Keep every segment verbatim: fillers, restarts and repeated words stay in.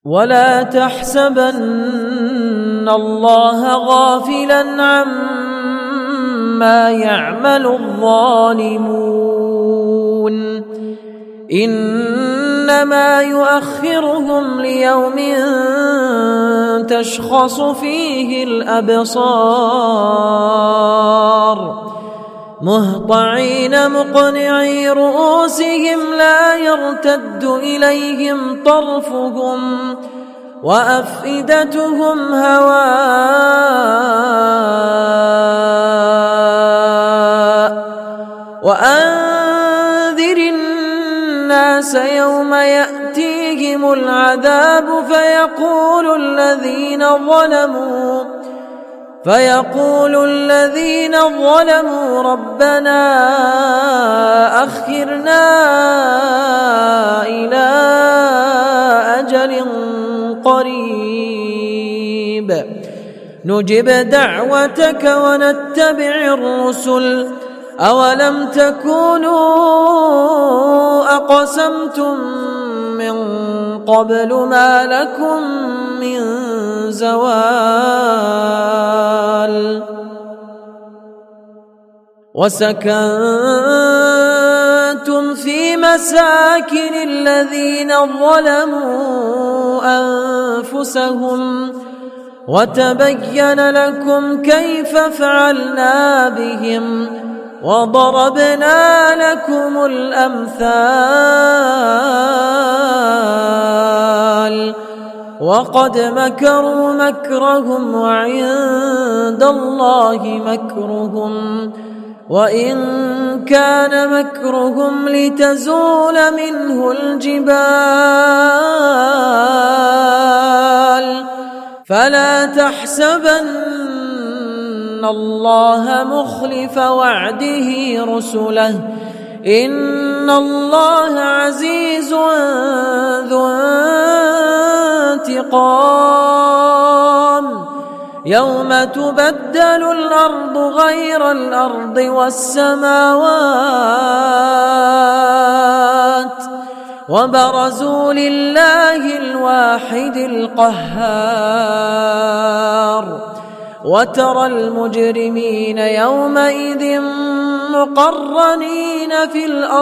ولا تحسبن الله غافلا عما يعمل الظالمون إنما يؤخرهم ليوم تشخص فيه الأبصار مهطعين مقنعي رؤوسهم لا يرتد إليهم طرفهم وأفئدتهم هواء وأنذر الناس يوم يأتيهم العذاب فيقول الذين ظلموا فيقول الذين ظلموا ربنا أخرنا إلى أجل قريب نجب دعوتك ونتبع الرسل أولم تكونوا أقسمتم من قبل ما لكم من زوال وسكنتم في مساكن الذين ظلموا أنفسهم وتبين لكم كيف فعلنا بهم وضربنا لكم الأمثال وقد مكروا مكرهم وعند الله مكرهم وإن كان مكرهم لتزول منه الجبال فلا تحسبن الله مخلف وعده رسله إن الله عزيز ذو انتقام يوم تبدل الأرض غير الأرض والسماوات وبرزوا لله الواحد القهار وترى المجرمين يومئذ مقرنين في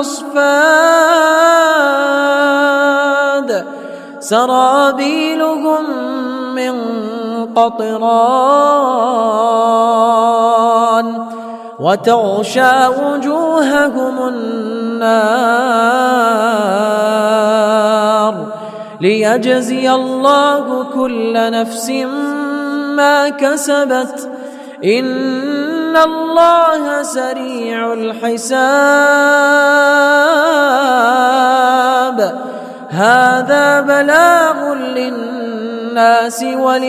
الأصفاد سرابيلهم من قطران وتغشى وجوههم النار ليجزي الله كل نفس ما كسبت إن الله سريع الحساب هذا بلاغ للناس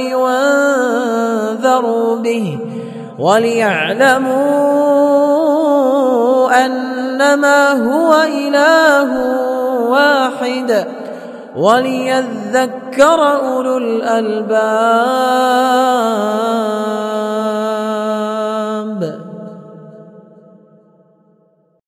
ولينذروا به وليعلموا أنما هو إله واحد وليذكر أولو الألباب.